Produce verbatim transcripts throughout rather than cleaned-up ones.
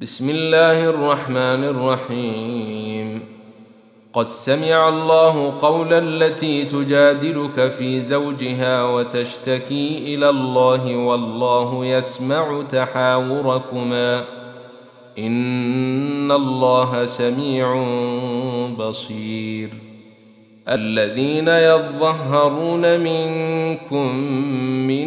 بسم الله الرحمن الرحيم. قد سمع الله قول التي تجادلك في زوجها وتشتكي إلى الله والله يسمع تحاوركما إن الله سميع بصير. الذين يظهرون منكم من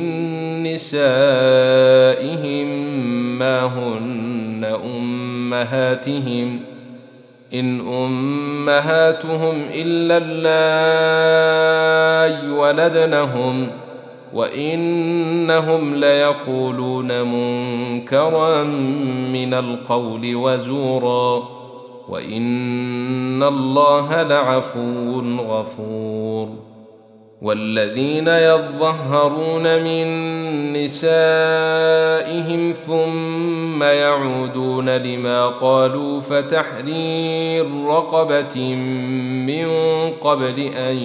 نسائهم ما هن أمهاتهم إن أمهاتهم إلا اللائي ولدنهم وإنهم ليقولون منكرا من القول وزورا وإن الله لعفو غفور. والذين يظهرون من نسائهم ثم يعودون لما قالوا فتحرير رقبة من قبل أن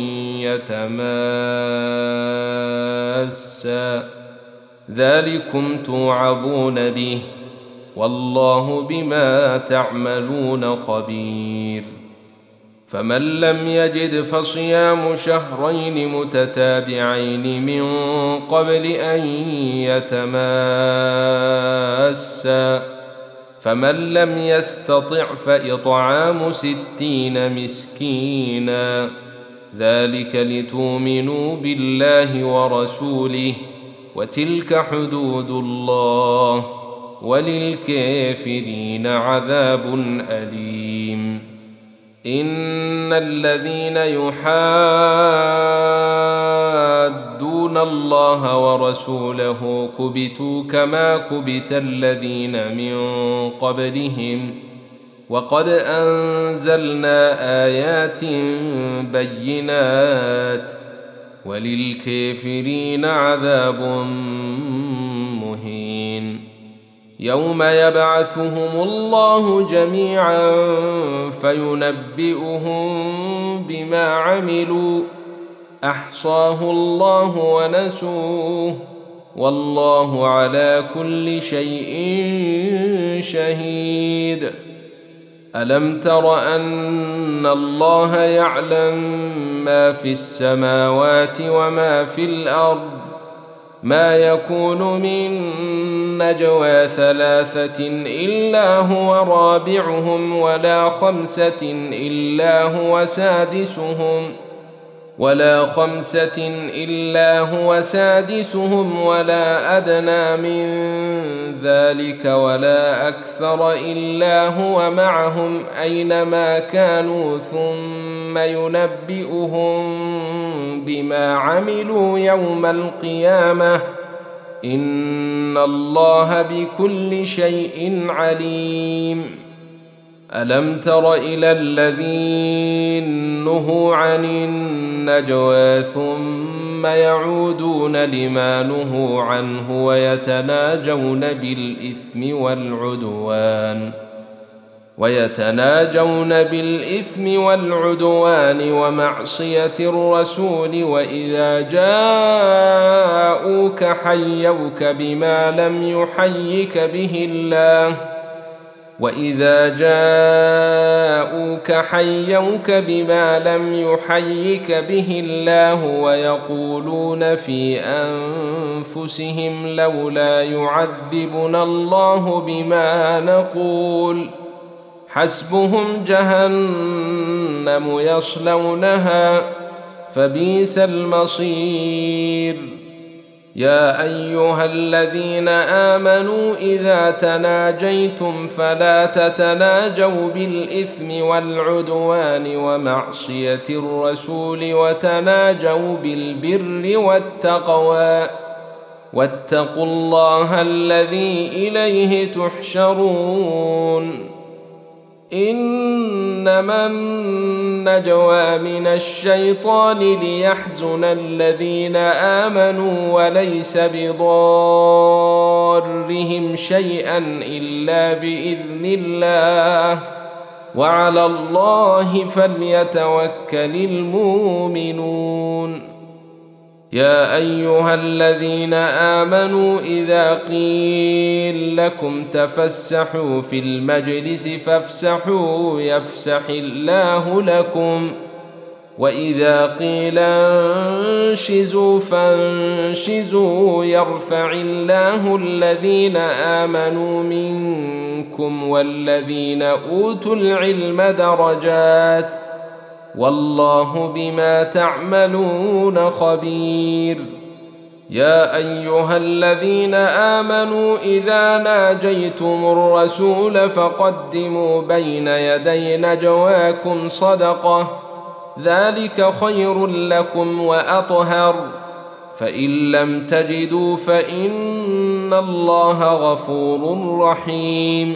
يتماسا ذلكم توعظون به والله بما تعملون خبير. فمن لم يجد فصيام شهرين متتابعين من قبل أن يتماسا فمن لم يستطع فإطعام ستين مسكينا ذلك لتؤمنوا بالله ورسوله وتلك حدود الله وللكافرين عذاب أليم. إن الذين يحادون الله ورسوله كبتوا كما كبت الذين من قبلهم وقد أنزلنا آيات بينات وللكافرين عذاب مهين. يوم يبعثهم الله جميعا فينبئهم بما عملوا أحصاه الله ونسوه والله على كل شيء شهيد. ألم تر أن الله يعلم ما في السماوات وما في الأرض ما يكون من نجوى ثلاثة إلا هو رابعهم ولا خمسة إلا هو سادسهم ولا خمسة إلا هو سادسهم ولا أدنى من ذلك ولا أكثر إلا هو معهم أينما كانوا ثم ينبئهم بما عملوا يوم القيامة إن الله بكل شيء عليم. ألم تر إلى الذين نهوا عن النجوى ثم يعودون لما نهوا عنه ويتناجون بالإثم والعدوان ويتناجون بالإثم والعدوان ومعصية الرسول وإذا جاءوك حيوك بما لم يحيك به الله وإذا جاءوك حيوك بما لم يحيك به الله ويقولون في أنفسهم لولا يعذبنا الله بما نقول حسبهم جهنم يصلونها فبئس المصير. يا أيها الذين آمنوا إذا تناجيتم فلا تتناجوا بالإثم والعدوان ومعصية الرسول وتناجوا بالبر والتقوى واتقوا الله الذي إليه تحشرون. إنما النجوى من الشيطان ليحزن الذين آمنوا وليس بضارهم شيئا إلا بإذن الله وعلى الله فليتوكل المؤمنون. يا أيها الذين آمنوا إذا قيل لكم تفسحوا في المجلس فافسحوا يفسح الله لكم وإذا قيل انشزوا فانشزوا يرفع الله الذين آمنوا منكم والذين أوتوا العلم درجات والله بما تعملون خبير. يا أيها الذين آمنوا إذا ناجيتم الرسول فقدموا بين يدي نجواكم صدقة ذلك خير لكم وأطهر فإن لم تجدوا فإن الله غفور رحيم.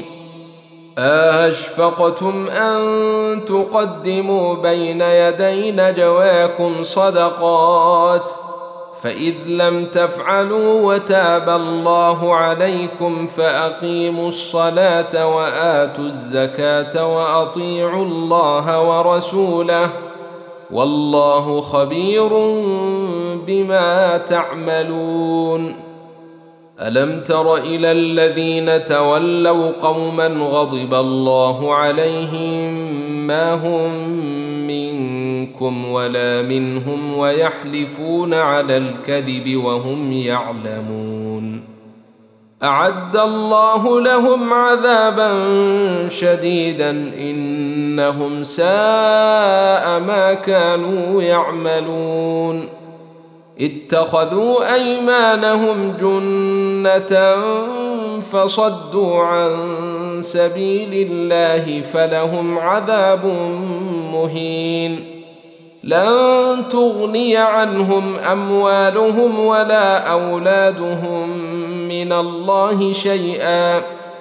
أشفقتم أن تقدموا بين يدي نجواكم صدقات فإذ لم تفعلوا وتاب الله عليكم فأقيموا الصلاة وآتوا الزكاة وأطيعوا الله ورسوله والله خبير بما تعملون. ألم تر إلى الذين تولوا قوما غضب الله عليهم ما هم منكم ولا منهم ويحلفون على الكذب وهم يعلمون أعد الله لهم عذابا شديدا إنهم ساء ما كانوا يعملون. اتخذوا أيمانهم جنة فصدوا عن سبيل الله فلهم عذاب مهين. لن تغني عنهم أموالهم ولا أولادهم من الله شيئا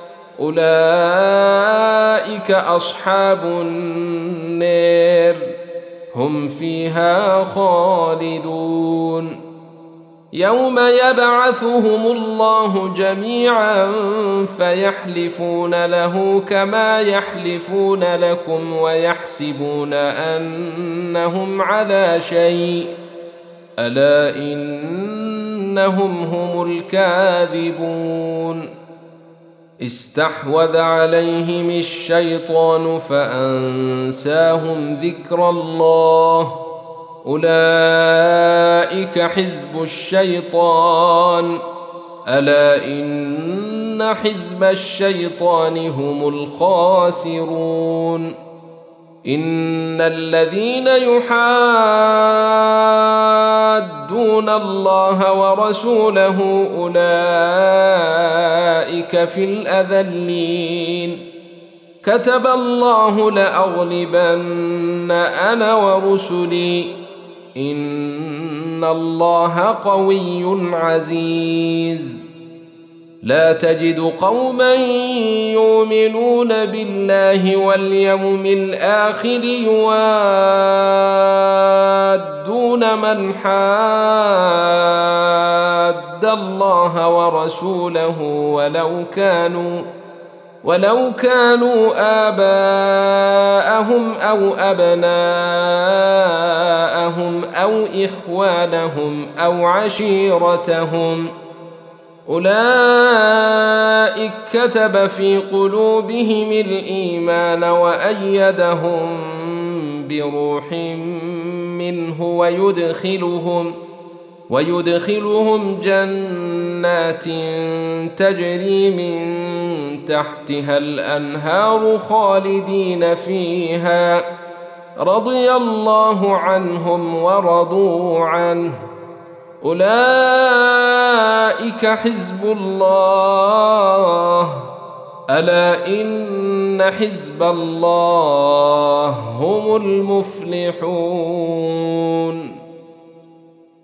أولئك أصحاب النار هم فيها خالدون. يوم يبعثهم الله جميعا فيحلفون له كما يحلفون لكم ويحسبون أنهم على شيء ألا إنهم هم الكاذبون. استحوذ عليهم الشيطان فأنساهم ذكر الله أولئك حزب الشيطان ألا إن حزب الشيطان هم الخاسرون. إن الذين يحادون الله ورسوله أولئك في الأذلين. كتب الله لأغلبن أنا ورسلي إن الله قوي عزيز. لا تجد قوما يؤمنون بالله واليوم الآخر يوادون من حاد الله ورسوله ولو كانوا ولو كانوا آباءهم أو أبناءهم أو إخوانهم أو عشيرتهم أولئك كتب في قلوبهم الإيمان وأيدهم بروح منه ويدخلهم ويدخلهم جنات تجري من تحتها الأنهار خالدين فيها رضي الله عنهم ورضوا عنه أولئك حزب الله ألا إن حزب الله هم المفلحون.